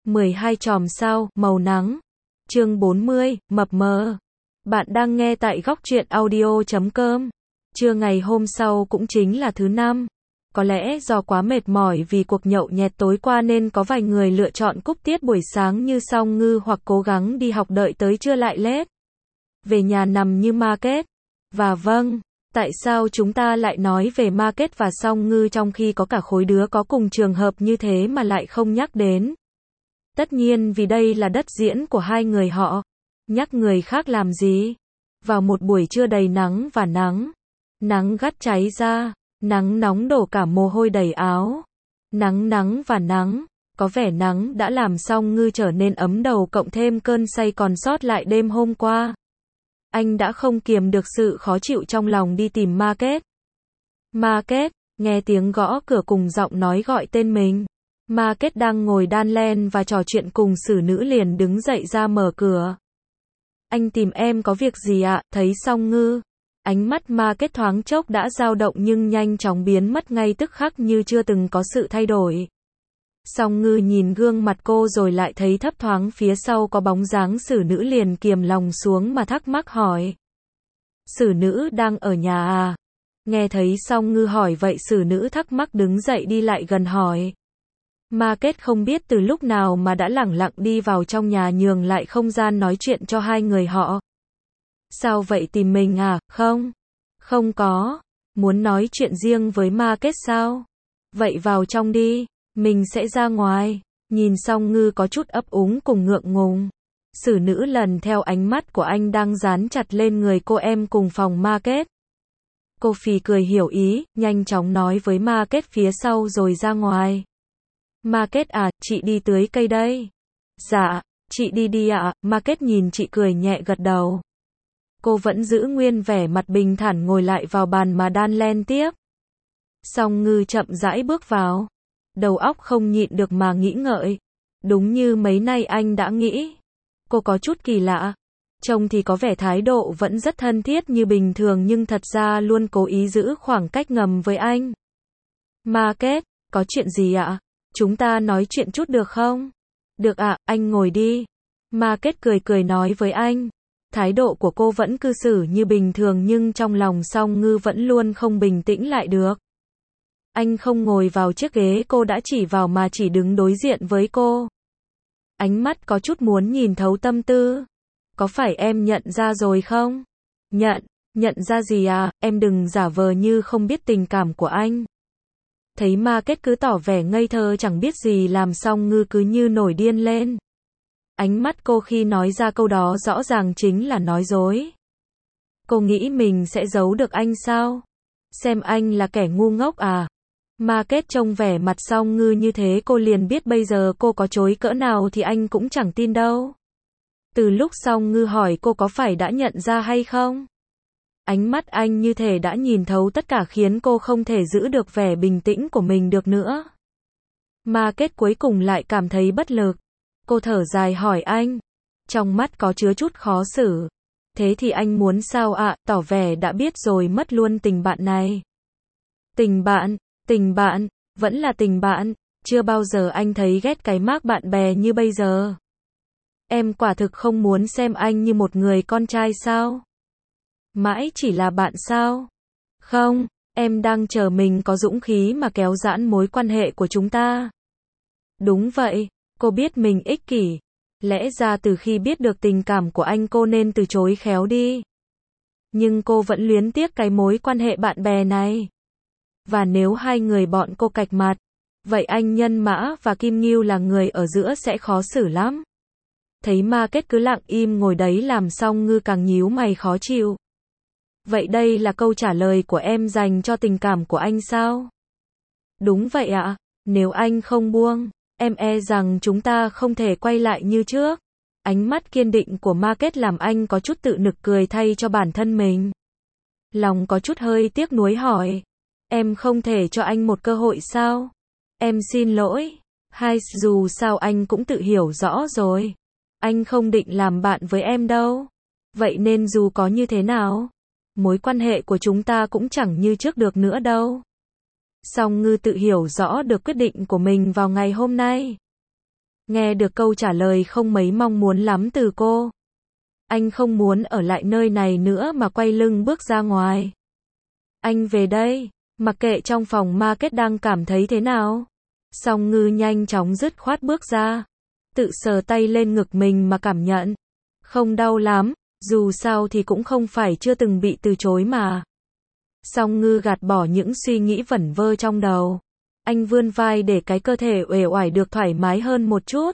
12 chòm sao, màu nắng. Chương 40, mập mờ. Bạn đang nghe tại góc truyện audio.com. Trưa ngày hôm sau cũng chính là thứ năm. Có lẽ do quá mệt mỏi vì cuộc nhậu nhẹt tối qua nên có vài người lựa chọn cúp tiết buổi sáng như Song Ngư hoặc cố gắng đi học đợi tới trưa lại lết về nhà nằm như ma kết. Và vâng, tại sao chúng ta lại nói về ma kết và Song Ngư trong khi có cả khối đứa có cùng trường hợp như thế mà lại không nhắc đến? Tất nhiên vì đây là đất diễn của hai người họ. Nhắc người khác làm gì? Vào một buổi trưa đầy nắng và nắng gắt cháy ra, nắng nóng đổ cả mồ hôi đầy áo. Nắng và nắng, có vẻ nắng đã làm Song Ngư trở nên ấm đầu cộng thêm cơn say còn sót lại đêm hôm qua. Anh đã không kiềm được sự khó chịu trong lòng đi tìm Ma Kết. Ma Kết, nghe tiếng gõ cửa cùng giọng nói gọi tên mình. Ma Kết đang ngồi đan len và trò chuyện cùng xử nữ liền đứng dậy ra mở cửa. Anh tìm em có việc gì ạ? Thấy Song Ngư, ánh mắt Ma Kết thoáng chốc đã dao động nhưng nhanh chóng biến mất ngay tức khắc như chưa từng có sự thay đổi. Song Ngư nhìn gương mặt cô rồi lại thấy thấp thoáng phía sau có bóng dáng xử nữ liền kiềm lòng xuống mà thắc mắc hỏi. Xử nữ đang ở nhà à? Nghe thấy Song Ngư hỏi vậy xử nữ thắc mắc đứng dậy đi lại gần hỏi. Ma Kết không biết từ lúc nào mà đã lẳng lặng đi vào trong nhà nhường lại không gian nói chuyện cho hai người họ. Sao vậy, tìm mình à? Không có. Muốn nói chuyện riêng với Ma Kết sao? Vậy vào trong đi, mình sẽ ra ngoài. Nhìn Song Ngư có chút ấp úng cùng ngượng ngùng. Xử nữ lần theo ánh mắt của anh đang dán chặt lên người cô em cùng phòng Ma Kết. Cô phì cười hiểu ý, nhanh chóng nói với Ma Kết phía sau rồi ra ngoài. Ma Kết à, chị đi tưới cây đây. Dạ, chị đi ạ. Ma Kết nhìn chị cười nhẹ gật đầu. Cô vẫn giữ nguyên vẻ mặt bình thản ngồi lại vào bàn mà đan len tiếp. Song Ngư chậm rãi bước vào. Đầu óc không nhịn được mà nghĩ ngợi. Đúng như mấy nay anh đã nghĩ. Cô có chút kỳ lạ. Trông thì có vẻ thái độ vẫn rất thân thiết như bình thường nhưng thật ra luôn cố ý giữ khoảng cách ngầm với anh. Ma Kết, có chuyện gì ạ? Chúng ta nói chuyện chút được không? Được ạ, anh ngồi đi. Ma Kết cười nói với anh. Thái độ của cô vẫn cư xử như bình thường nhưng trong lòng Song Ngư vẫn luôn không bình tĩnh lại được. Anh không ngồi vào chiếc ghế cô đã chỉ vào mà chỉ đứng đối diện với cô. Ánh mắt có chút muốn nhìn thấu tâm tư. Có phải em nhận ra rồi không? Nhận ra gì à? Em đừng giả vờ như không biết tình cảm của anh. Thấy Ma Kết cứ tỏ vẻ ngây thơ chẳng biết gì làm Song Ngư cứ như nổi điên lên. Ánh mắt cô khi nói ra câu đó rõ ràng chính là nói dối. Cô nghĩ mình sẽ giấu được anh sao? Xem anh là kẻ ngu ngốc à? Ma Kết trông vẻ mặt Song Ngư như thế cô liền biết bây giờ cô có chối cỡ nào thì anh cũng chẳng tin đâu. Từ lúc Song Ngư hỏi cô có phải đã nhận ra hay không? Ánh mắt anh như thể đã nhìn thấu tất cả khiến cô không thể giữ được vẻ bình tĩnh của mình được nữa. Ma Kết cuối cùng lại cảm thấy bất lực. Cô thở dài hỏi anh. Trong mắt có chứa chút khó xử. Thế thì anh muốn sao ạ? Tỏ vẻ đã biết rồi mất luôn tình bạn này. Tình bạn, vẫn là tình bạn. Chưa bao giờ anh thấy ghét cái mác bạn bè như bây giờ. Em quả thực không muốn xem anh như một người con trai sao? Mãi chỉ là bạn sao? Không, em đang chờ mình có dũng khí mà kéo giãn mối quan hệ của chúng ta. Đúng vậy, cô biết mình ích kỷ. Lẽ ra từ khi biết được tình cảm của anh cô nên từ chối khéo đi. Nhưng cô vẫn luyến tiếc cái mối quan hệ bạn bè này. Và nếu hai người bọn cô cạch mặt, vậy anh Nhân Mã và Kim Ngưu là người ở giữa sẽ khó xử lắm. Thấy Ma Kết cứ lặng im ngồi đấy làm Song Ngư càng nhíu mày khó chịu. Vậy đây là câu trả lời của em dành cho tình cảm của anh sao? Đúng vậy ạ, nếu anh không buông, em e rằng chúng ta không thể quay lại như trước. Ánh mắt kiên định của Ma Kết làm anh có chút tự nực cười thay cho bản thân mình. Lòng có chút hơi tiếc nuối hỏi. Em không thể cho anh một cơ hội sao? Em xin lỗi. Hay dù sao anh cũng tự hiểu rõ rồi. Anh không định làm bạn với em đâu. Vậy nên dù có như thế nào, mối quan hệ của chúng ta cũng chẳng như trước được nữa đâu. Song Ngư tự hiểu rõ được quyết định của mình vào ngày hôm nay. Nghe được câu trả lời không mấy mong muốn lắm từ cô. Anh không muốn ở lại nơi này nữa mà quay lưng bước ra ngoài. Anh về đây, mặc kệ trong phòng market đang cảm thấy thế nào. Song Ngư nhanh chóng dứt khoát bước ra. Tự sờ tay lên ngực mình mà cảm nhận. Không đau lắm, dù sao thì cũng không phải chưa từng bị từ chối mà. Song Ngư gạt bỏ những suy nghĩ vẩn vơ trong đầu. Anh vươn vai để cái cơ thể uể oải được thoải mái hơn một chút.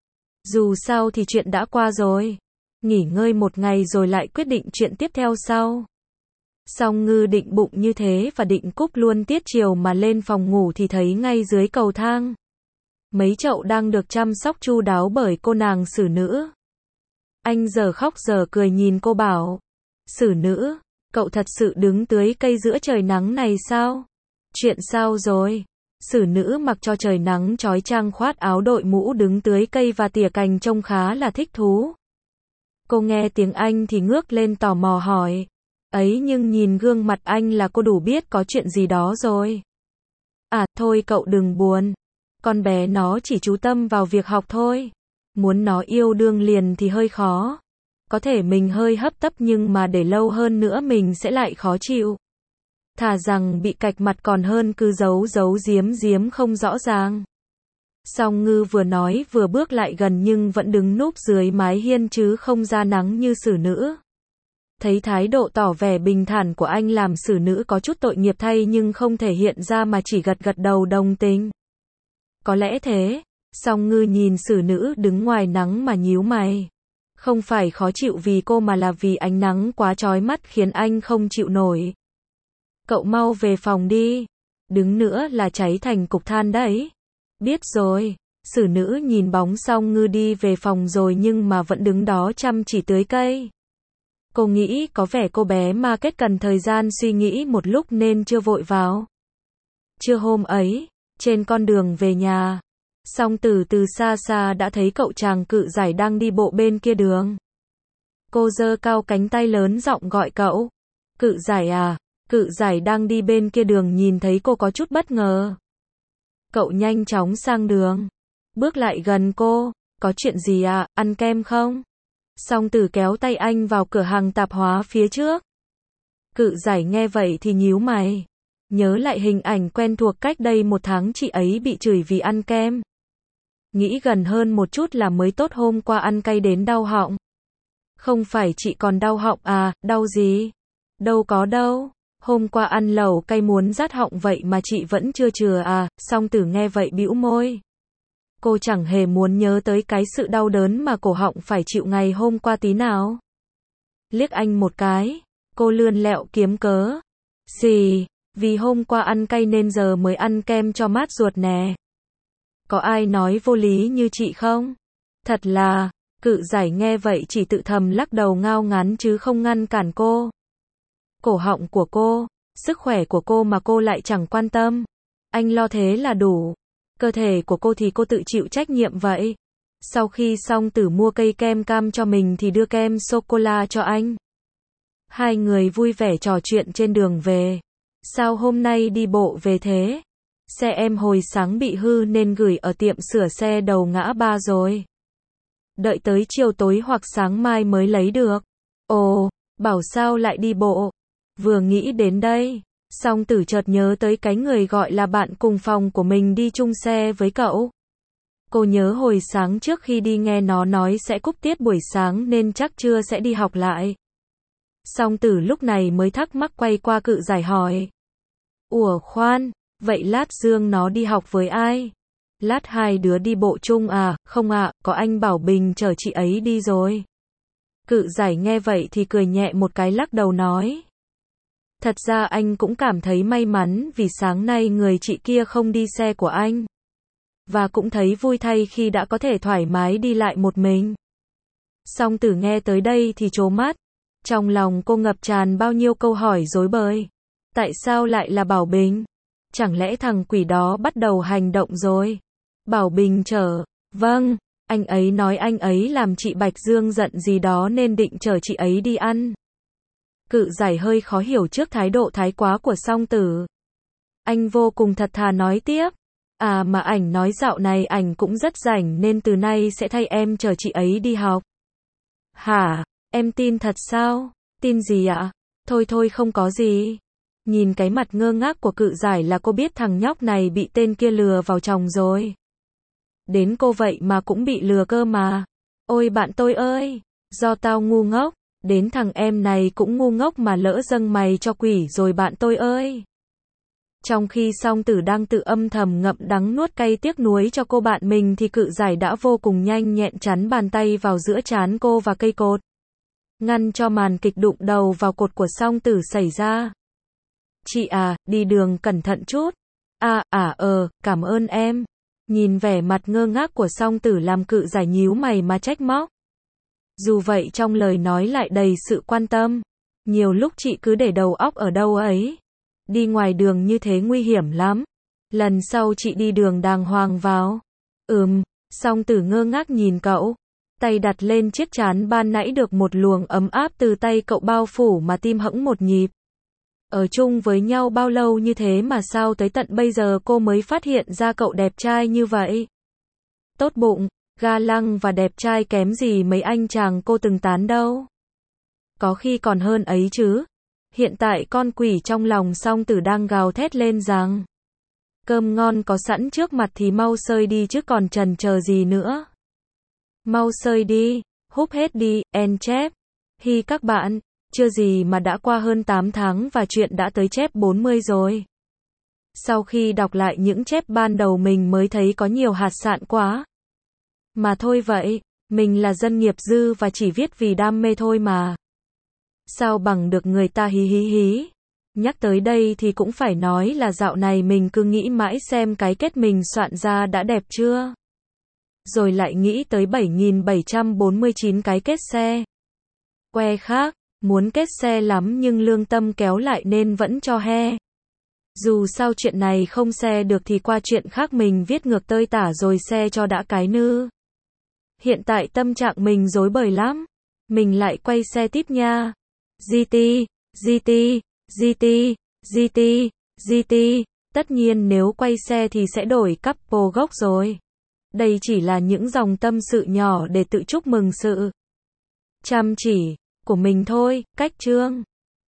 Dù sao thì chuyện đã qua rồi. Nghỉ ngơi một ngày rồi lại quyết định chuyện tiếp theo sau. Song Ngư định bụng như thế và định cúp luôn tiết chiều mà lên phòng ngủ thì thấy ngay dưới cầu thang. Mấy chậu đang được chăm sóc chu đáo bởi cô nàng xử nữ. Anh giờ khóc giờ cười nhìn cô bảo. Xử nữ, cậu thật sự đứng tưới cây giữa trời nắng này sao? Chuyện sao rồi? Xử nữ mặc cho trời nắng chói chang khoác áo đội mũ đứng tưới cây và tỉa cành trông khá là thích thú. Cô nghe tiếng anh thì ngước lên tò mò hỏi. Ấy nhưng nhìn gương mặt anh là cô đủ biết có chuyện gì đó rồi. À, thôi cậu đừng buồn. Con bé nó chỉ chú tâm vào việc học thôi. Muốn nó yêu đương liền thì hơi khó. Có thể mình hơi hấp tấp nhưng mà để lâu hơn nữa mình sẽ lại khó chịu. Thà rằng bị cạch mặt còn hơn cứ giấu giếm không rõ ràng. Song Ngư vừa nói vừa bước lại gần nhưng vẫn đứng núp dưới mái hiên chứ không ra nắng như xử nữ. Thấy thái độ tỏ vẻ bình thản của anh làm xử nữ có chút tội nghiệp thay nhưng không thể hiện ra mà chỉ gật gật đầu đồng tình. Có lẽ thế. Song Ngư nhìn xử nữ đứng ngoài nắng mà nhíu mày. Không phải khó chịu vì cô mà là vì ánh nắng quá chói mắt khiến anh không chịu nổi. Cậu mau về phòng đi. Đứng nữa là cháy thành cục than đấy. Biết rồi. Xử nữ nhìn bóng Song Ngư đi về phòng rồi nhưng mà vẫn đứng đó chăm chỉ tưới cây. Cô nghĩ có vẻ cô bé market cần thời gian suy nghĩ một lúc nên chưa vội vào. Trưa hôm ấy, trên con đường về nhà, Song Tử từ xa xa đã thấy cậu chàng Cự Giải đang đi bộ bên kia đường. Cô giơ cao cánh tay lớn giọng gọi cậu. Cự Giải à? Cự Giải đang đi bên kia đường nhìn thấy cô có chút bất ngờ. Cậu nhanh chóng sang đường, bước lại gần cô. Có chuyện gì à, ăn kem không? Song Tử kéo tay anh vào cửa hàng tạp hóa phía trước. Cự Giải nghe vậy thì nhíu mày. Nhớ lại hình ảnh quen thuộc cách đây 1 tháng chị ấy bị chửi vì ăn kem. Nghĩ gần hơn một chút là mới tốt hôm qua ăn cay đến đau họng. Không phải chị còn đau họng à, đau gì? Đâu có đâu. Hôm qua ăn lẩu cay muốn rát họng vậy mà chị vẫn chưa chừa à, Song Tử nghe vậy bĩu môi. Cô chẳng hề muốn nhớ tới cái sự đau đớn mà cổ họng phải chịu ngày hôm qua tí nào. Liếc anh một cái, cô lươn lẹo kiếm cớ. Gì, vì hôm qua ăn cay nên giờ mới ăn kem cho mát ruột nè. Có ai nói vô lý như chị không? Thật là, Cự Giải nghe vậy chỉ tự thầm lắc đầu ngao ngán chứ không ngăn cản cô. Cổ họng của cô, sức khỏe của cô mà cô lại chẳng quan tâm. Anh lo thế là đủ. Cơ thể của cô thì cô tự chịu trách nhiệm vậy. Sau khi Song Tử mua cây kem cam cho mình thì đưa kem sô-cô-la cho anh. Hai người vui vẻ trò chuyện trên đường về. Sao hôm nay đi bộ về thế? Xe em hồi sáng bị hư nên gửi ở tiệm sửa xe đầu ngã ba rồi. Đợi tới chiều tối hoặc sáng mai mới lấy được. Ồ, bảo sao lại đi bộ? Vừa nghĩ đến đây, Song Tử chợt nhớ tới cái người gọi là bạn cùng phòng của mình đi chung xe với cậu. Cô nhớ hồi sáng trước khi đi nghe nó nói sẽ cúp tiết buổi sáng nên chắc trưa sẽ đi học lại. Song Tử lúc này mới thắc mắc quay qua Cự Giải hỏi. Ủa khoan, vậy lát Dương nó đi học với ai? Lát hai đứa đi bộ chung à? Không ạ, có anh Bảo Bình chở chị ấy đi rồi. Cự Giải nghe vậy thì cười nhẹ một cái lắc đầu nói. Thật ra anh cũng cảm thấy may mắn vì sáng nay người chị kia không đi xe của anh. Và cũng thấy vui thay khi đã có thể thoải mái đi lại một mình. Song Tử nghe tới đây thì trố mắt. Trong lòng cô ngập tràn bao nhiêu câu hỏi rối bời. Tại sao lại là Bảo Bình? Chẳng lẽ thằng quỷ đó bắt đầu hành động rồi? Bảo Bình chở. Vâng, anh ấy nói anh ấy làm chị Bạch Dương giận gì đó nên định chở chị ấy đi ăn. Cự Giải hơi khó hiểu trước thái độ thái quá của Song Tử. Anh vô cùng thật thà nói tiếp. À mà ảnh nói dạo này ảnh cũng rất rảnh nên từ nay sẽ thay em chở chị ấy đi học. Hả, em tin thật sao? Tin gì ạ? Thôi thôi không có gì. Nhìn cái mặt ngơ ngác của Cự Giải là cô biết thằng nhóc này bị tên kia lừa vào chồng rồi. Đến cô vậy mà cũng bị lừa cơ mà. Ôi bạn tôi ơi, do tao ngu ngốc, đến thằng em này cũng ngu ngốc mà lỡ dâng mày cho quỷ rồi bạn tôi ơi. Trong khi Song Tử đang tự âm thầm ngậm đắng nuốt cay tiếc nuối cho cô bạn mình thì Cự Giải đã vô cùng nhanh nhẹn chắn bàn tay vào giữa trán cô và cây cột, ngăn cho màn kịch đụng đầu vào cột của Song Tử xảy ra. Chị à, đi đường cẩn thận chút. Cảm ơn em. Nhìn vẻ mặt ngơ ngác của Song Tử làm Cự Giải nhíu mày mà trách móc. Dù vậy trong lời nói lại đầy sự quan tâm. Nhiều lúc chị cứ để đầu óc ở đâu ấy. Đi ngoài đường như thế nguy hiểm lắm. Lần sau chị đi đường đàng hoàng vào. Song Tử ngơ ngác nhìn cậu. Tay đặt lên chiếc trán ban nãy được một luồng ấm áp từ tay cậu bao phủ mà tim hẫng một nhịp. Ở chung với nhau bao lâu như thế mà sao tới tận bây giờ cô mới phát hiện ra cậu đẹp trai như vậy. Tốt bụng, ga lăng và đẹp trai kém gì mấy anh chàng cô từng tán đâu. Có khi còn hơn ấy chứ. Hiện tại con quỷ trong lòng Song Tử đang gào thét lên rằng cơm ngon có sẵn trước mặt thì mau xơi đi chứ còn chần chờ gì nữa. Mau xơi đi, húp hết đi, en chép. Hi các bạn, chưa gì mà đã qua hơn 8 tháng và chuyện đã tới chép 40 rồi. Sau khi đọc lại những chép ban đầu mình mới thấy có nhiều hạt sạn quá. Mà thôi vậy, mình là dân nghiệp dư và chỉ viết vì đam mê thôi mà. Sao bằng được người ta hí hí hí. Nhắc tới đây thì cũng phải nói là dạo này mình cứ nghĩ mãi xem cái kết mình soạn ra đã đẹp chưa. Rồi lại nghĩ tới 7.749 cái kết xe. Que khác, muốn kết xe lắm nhưng lương tâm kéo lại nên vẫn cho he. Dù sao chuyện này không xe được thì qua chuyện khác mình viết ngược tơi tả rồi xe cho đã cái nư. Hiện tại tâm trạng mình rối bời lắm. Mình lại quay xe tiếp nha. GT. Tất nhiên nếu quay xe thì sẽ đổi couple gốc rồi. Đây chỉ là những dòng tâm sự nhỏ để tự chúc mừng sự chăm chỉ của mình thôi. Cách chương